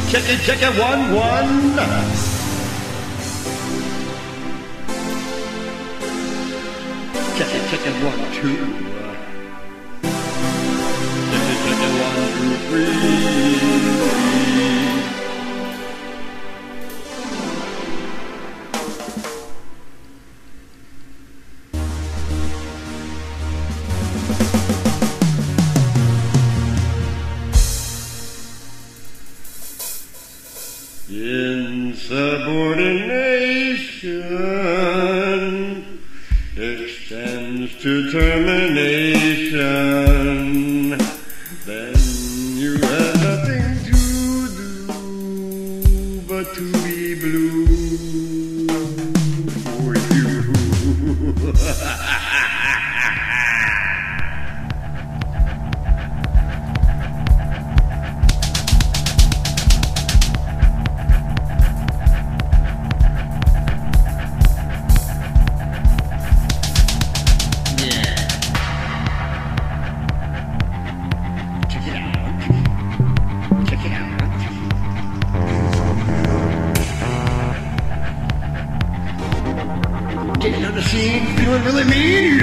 Check it, 1-1. Check it, 1-2. Check it, 1, 2, 3. Insubordination extends to termination. Then you have nothing to do but to be blue for you. Getting on the scene, feeling really mean.